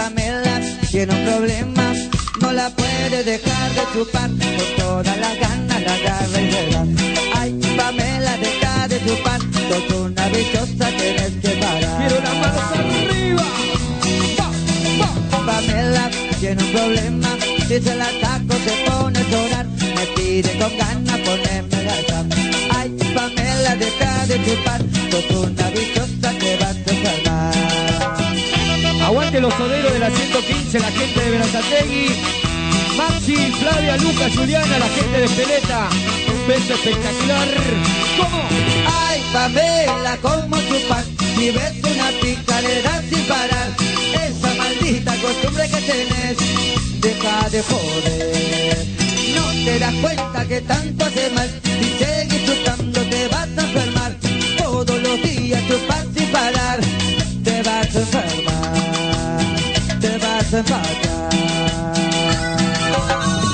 Pamela tiene un problema, no la puede dejar de chupar, con todas las ganas la agarra y le da. Ay, Pamela, deja de chupar, sos una viciosa, tienes que parar. Quiero las manos arriba. Pamela tiene un problema, si se la saco se pone a llorar, me pide con ganas ponerme gata. Ay, Pamela, deja de chupar, sos una viciosa, te vas a enfermar. Aguante los soderos de la 115, la gente de Berazategui, Maxi, Flavia, Lucas, Juliana, la gente de Espeleta. Un beso espectacular. ¿Cómo? Ay, Pamela, ¿cómo chupar? Si ves una pica le das sin parar. Esa maldita costumbre que tenés, deja de joder. No te das cuenta que tanto hace mal. Si seguís chupando te vas a enfermar. Todos los días chupas sin parar, te vas a enfermar, te vas a enfermar.